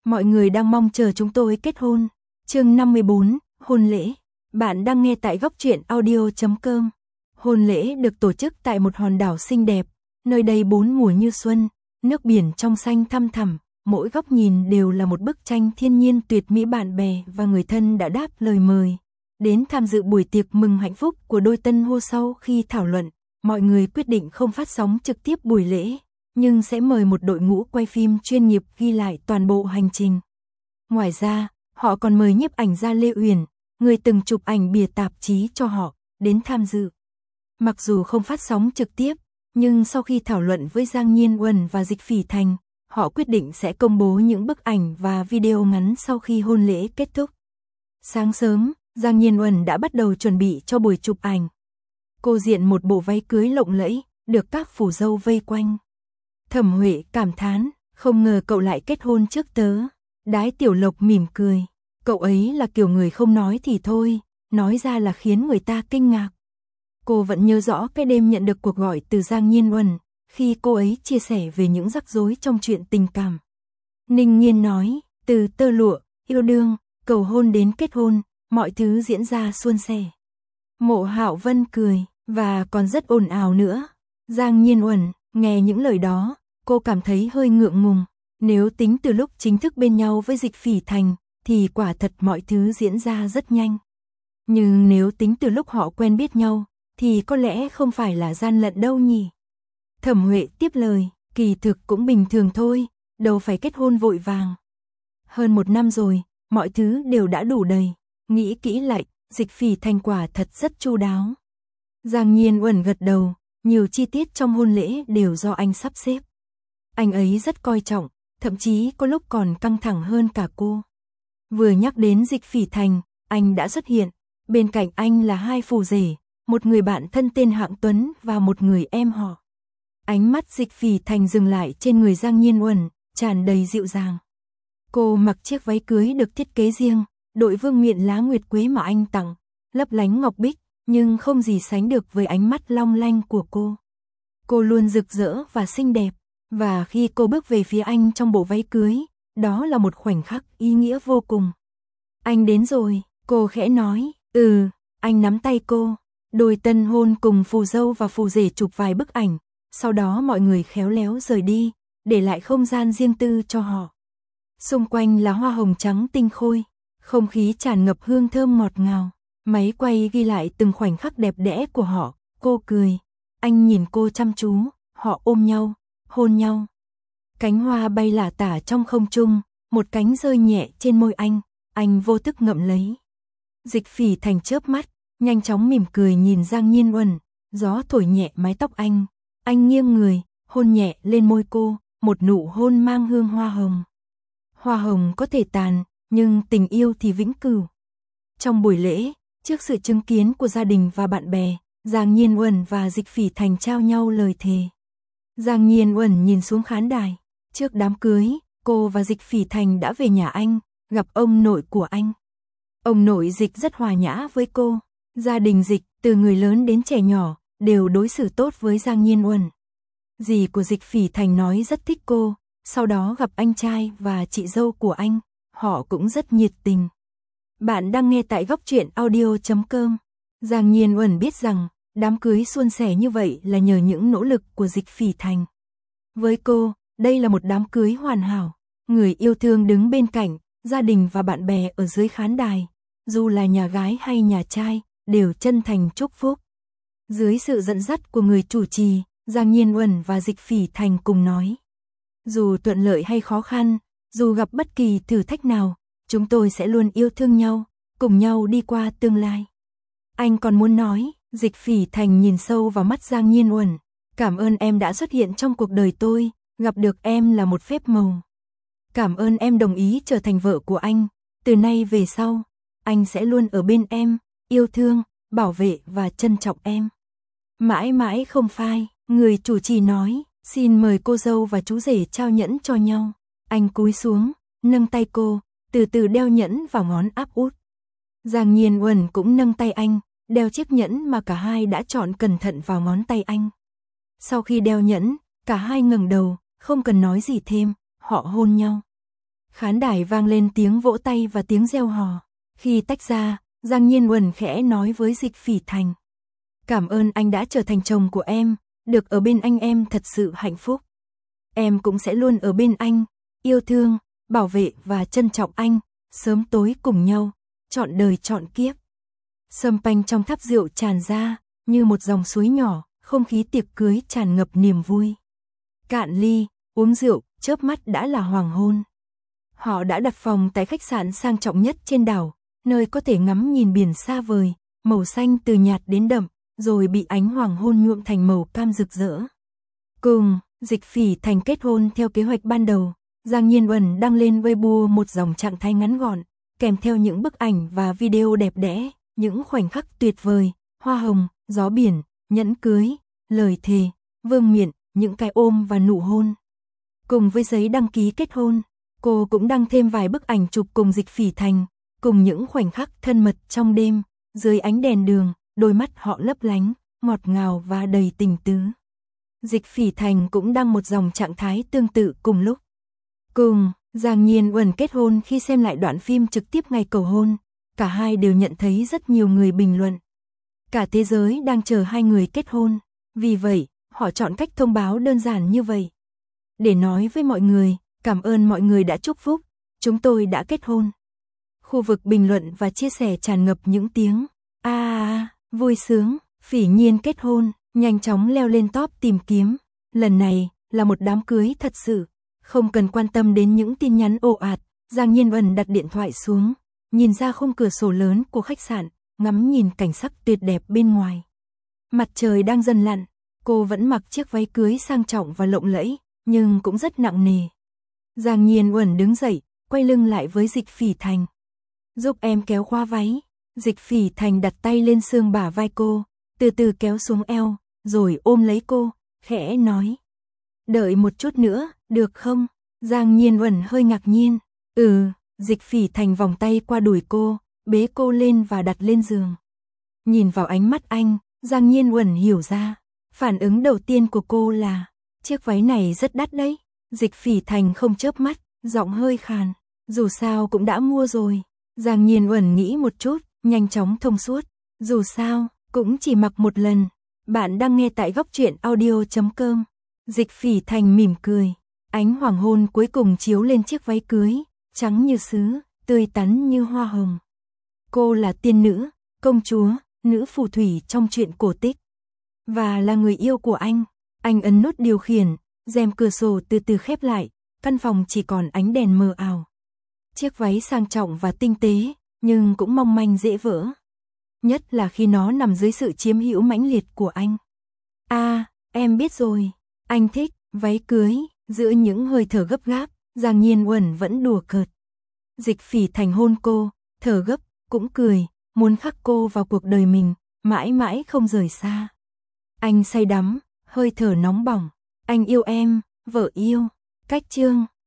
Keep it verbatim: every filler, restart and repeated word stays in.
Mọi người đang mong chờ chúng tôi kết hôn. Chương năm mươi bốn, hôn lễ. Bạn đang nghe tại góc truyện audio chấm com. Hôn lễ được tổ chức tại một hòn đảo xinh đẹp, nơi đây bốn mùa như xuân, nước biển trong xanh thăm thẳm, mỗi góc nhìn đều là một bức tranh thiên nhiên tuyệt mỹ. Bạn bè và người thân đã đáp lời mời đến tham dự buổi tiệc mừng hạnh phúc của đôi tân hôn. Sau khi thảo luận, mọi người quyết định không phát sóng trực tiếp buổi lễ, nhưng sẽ mời một đội ngũ quay phim chuyên nghiệp ghi lại toàn bộ hành trình. Ngoài ra, họ còn mời nhiếp ảnh gia Lê Uyển, người từng chụp ảnh bìa tạp chí cho họ, đến tham dự. Mặc dù không phát sóng trực tiếp, nhưng sau khi thảo luận với Giang Nhiên Uẩn và Dịch Phỉ Thành, họ quyết định sẽ công bố những bức ảnh và video ngắn sau khi hôn lễ kết thúc. Sáng sớm, Giang Nhiên Uẩn đã bắt đầu chuẩn bị cho buổi chụp ảnh. Cô diện một bộ váy cưới lộng lẫy, được các phù dâu vây quanh. Thẩm Huệ cảm thán, không ngờ cậu lại kết hôn trước tớ. Đái Tiểu Lộc mỉm cười, cậu ấy là kiểu người không nói thì thôi, nói ra là khiến người ta kinh ngạc. Cô vẫn nhớ rõ cái đêm nhận được cuộc gọi từ Giang Nhiên Uẩn, khi cô ấy chia sẻ về những rắc rối trong chuyện tình cảm. Ninh Nhiên nói, từ tơ lụa, yêu đương, cầu hôn đến kết hôn, mọi thứ diễn ra suôn sẻ. Mộ Hạo Vân cười, và còn rất ồn ào nữa. Giang Nhiên Uẩn, nghe những lời đó, cô cảm thấy hơi ngượng ngùng. Nếu tính từ lúc chính thức bên nhau với Dịch Phỉ Thành, thì quả thật mọi thứ diễn ra rất nhanh. Nhưng nếu tính từ lúc họ quen biết nhau, thì có lẽ không phải là gian lận đâu nhỉ. Thẩm Huệ tiếp lời, kỳ thực cũng bình thường thôi, đâu phải kết hôn vội vàng. Hơn một năm rồi, mọi thứ đều đã đủ đầy. Nghĩ kỹ lại, Dịch Phỉ Thành quả thật rất chu đáo. Giang Nhiên Uẩn gật đầu, nhiều chi tiết trong hôn lễ đều do anh sắp xếp. Anh ấy rất coi trọng, thậm chí có lúc còn căng thẳng hơn cả cô. Vừa nhắc đến Dịch Phỉ Thành, anh đã xuất hiện. Bên cạnh anh là hai phù rể, một người bạn thân tên Hạng Tuấn và một người em họ. Ánh mắt Dịch Phỉ Thành dừng lại trên người Giang Nhiên Uẩn, tràn đầy dịu dàng. Cô mặc chiếc váy cưới được thiết kế riêng, đội vương miện lá nguyệt quế mà anh tặng, lấp lánh ngọc bích, nhưng không gì sánh được với ánh mắt long lanh của cô. Cô luôn rực rỡ và xinh đẹp, và khi cô bước về phía anh trong bộ váy cưới, đó là một khoảnh khắc ý nghĩa vô cùng. Anh đến rồi, cô khẽ nói, ừ, anh nắm tay cô. Đôi tân hôn cùng phù dâu và phù rể chụp vài bức ảnh, sau đó mọi người khéo léo rời đi, để lại không gian riêng tư cho họ. Xung quanh là hoa hồng trắng tinh khôi, không khí tràn ngập hương thơm ngọt ngào. Máy quay ghi lại từng khoảnh khắc đẹp đẽ của họ, cô cười. Anh nhìn cô chăm chú, họ ôm nhau, hôn nhau. Cánh hoa bay lả tả trong không trung, một cánh rơi nhẹ trên môi anh, anh vô thức ngậm lấy. Dịch Phỉ Thành chớp mắt, nhanh chóng mỉm cười nhìn Giang Nhiên Uẩn, gió thổi nhẹ mái tóc anh. Anh nghiêng người, hôn nhẹ lên môi cô, một nụ hôn mang hương hoa hồng. Hoa hồng có thể tàn, nhưng tình yêu thì vĩnh cửu. Trong buổi lễ, trước sự chứng kiến của gia đình và bạn bè, Giang Nhiên Uẩn và Dịch Phỉ Thành trao nhau lời thề. Giang Nhiên Uẩn nhìn xuống khán đài. Trước đám cưới, cô và Dịch Phỉ Thành đã về nhà anh, gặp ông nội của anh. Ông nội Dịch rất hòa nhã với cô. Gia đình Dịch, từ người lớn đến trẻ nhỏ, đều đối xử tốt với Giang Nhiên Uẩn. Dì của Dịch Phỉ Thành nói rất thích cô, sau đó gặp anh trai và chị dâu của anh, họ cũng rất nhiệt tình. Bạn đang nghe tại góc truyện audio chấm com. Giang Nhiên Uẩn biết rằng, đám cưới suôn sẻ như vậy là nhờ những nỗ lực của Dịch Phỉ Thành. Với cô, đây là một đám cưới hoàn hảo. Người yêu thương đứng bên cạnh, gia đình và bạn bè ở dưới khán đài, dù là nhà gái hay nhà trai, đều chân thành chúc phúc. Dưới sự dẫn dắt của người chủ trì, Giang Nhiên Uẩn và Dịch Phỉ Thành cùng nói. Dù thuận lợi hay khó khăn, dù gặp bất kỳ thử thách nào, chúng tôi sẽ luôn yêu thương nhau, cùng nhau đi qua tương lai. Anh còn muốn nói, Dịch Phỉ Thành nhìn sâu vào mắt Giang Nhiên Uẩn. Cảm ơn em đã xuất hiện trong cuộc đời tôi, gặp được em là một phép màu. Cảm ơn em đồng ý trở thành vợ của anh, từ nay về sau, anh sẽ luôn ở bên em, yêu thương, bảo vệ và trân trọng em. Mãi mãi không phai, người chủ trì nói, xin mời cô dâu và chú rể trao nhẫn cho nhau. Anh cúi xuống, nâng tay cô, từ từ đeo nhẫn vào ngón áp út. Giang Nhiên Uẩn cũng nâng tay anh, đeo chiếc nhẫn mà cả hai đã chọn cẩn thận vào ngón tay anh. Sau khi đeo nhẫn, cả hai ngẩng đầu, không cần nói gì thêm, họ hôn nhau. Khán đài vang lên tiếng vỗ tay và tiếng reo hò. Khi tách ra, Giang Nhiên Uẩn khẽ nói với Dịch Phỉ Thành. Cảm ơn anh đã trở thành chồng của em, được ở bên anh em thật sự hạnh phúc. Em cũng sẽ luôn ở bên anh, yêu thương, bảo vệ và trân trọng anh, sớm tối cùng nhau, trọn đời trọn kiếp. Sâm panh trong tháp rượu tràn ra, như một dòng suối nhỏ, không khí tiệc cưới tràn ngập niềm vui. Cạn ly, uống rượu, chớp mắt đã là hoàng hôn. Họ đã đặt phòng tại khách sạn sang trọng nhất trên đảo, nơi có thể ngắm nhìn biển xa vời, màu xanh từ nhạt đến đậm, rồi bị ánh hoàng hôn nhuộm thành màu cam rực rỡ. Cùng, Dịch Phỉ Thành kết hôn theo kế hoạch ban đầu, Giang Nhiên Uẩn đăng lên Weibo một dòng trạng thái ngắn gọn, kèm theo những bức ảnh và video đẹp đẽ, những khoảnh khắc tuyệt vời, hoa hồng, gió biển, nhẫn cưới, lời thề, vương miện, những cái ôm và nụ hôn. Cùng với giấy đăng ký kết hôn, cô cũng đăng thêm vài bức ảnh chụp cùng Dịch Phỉ Thành, cùng những khoảnh khắc thân mật trong đêm, dưới ánh đèn đường, đôi mắt họ lấp lánh, ngọt ngào và đầy tình tứ. Dịch Phỉ Thành cũng đăng một dòng trạng thái tương tự cùng lúc. Cùng, Giang Nhiên Uẩn kết hôn khi xem lại đoạn phim trực tiếp ngày cầu hôn, cả hai đều nhận thấy rất nhiều người bình luận. Cả thế giới đang chờ hai người kết hôn, vì vậy, họ chọn cách thông báo đơn giản như vậy. Để nói với mọi người, cảm ơn mọi người đã chúc phúc, chúng tôi đã kết hôn. Khu vực bình luận và chia sẻ tràn ngập những tiếng a à, vui sướng, Phỉ Nhiên kết hôn, nhanh chóng leo lên top tìm kiếm. Lần này là một đám cưới thật sự, không cần quan tâm đến những tin nhắn ồ ạt. Giang Nhiên Uẩn đặt điện thoại xuống, nhìn ra khung cửa sổ lớn của khách sạn, ngắm nhìn cảnh sắc tuyệt đẹp bên ngoài. Mặt trời đang dần lặn, cô vẫn mặc chiếc váy cưới sang trọng và lộng lẫy, nhưng cũng rất nặng nề. Giang Nhiên Uẩn đứng dậy, quay lưng lại với Dịch Phỉ Thành. Giúp em kéo khóa váy. Dịch Phỉ Thành đặt tay lên xương bả vai cô, từ từ kéo xuống eo, rồi ôm lấy cô, khẽ nói. Đợi một chút nữa, được không? Giang Nhiên Uẩn hơi ngạc nhiên. Ừ, Dịch Phỉ Thành vòng tay qua đùi cô, bế cô lên và đặt lên giường. Nhìn vào ánh mắt anh, Giang Nhiên Uẩn hiểu ra. Phản ứng đầu tiên của cô là, chiếc váy này rất đắt đấy. Dịch Phỉ Thành không chớp mắt, giọng hơi khàn. Dù sao cũng đã mua rồi. Giang Nhiên Uẩn nghĩ một chút, nhanh chóng thông suốt. Dù sao, cũng chỉ mặc một lần. Bạn đang nghe tại góc truyện audio chấm com. Dịch Phỉ Thành mỉm cười. Ánh hoàng hôn cuối cùng chiếu lên chiếc váy cưới, trắng như sứ, tươi tắn như hoa hồng. Cô là tiên nữ, công chúa, nữ phù thủy trong truyện cổ tích. Và là người yêu của anh. Anh ấn nút điều khiển, rèm cửa sổ từ từ khép lại, căn phòng chỉ còn ánh đèn mờ ảo. Chiếc váy sang trọng và tinh tế, nhưng cũng mong manh dễ vỡ. Nhất là khi nó nằm dưới sự chiếm hữu mãnh liệt của anh. À, em biết rồi, anh thích váy cưới. Giữa những hơi thở gấp gáp, Giang Nhiên Uẩn vẫn đùa cợt. Dịch Phỉ Thành hôn cô, thở gấp, cũng cười, muốn khắc cô vào cuộc đời mình, mãi mãi không rời xa. Anh say đắm, hơi thở nóng bỏng. Anh yêu em, vợ yêu. Cách chương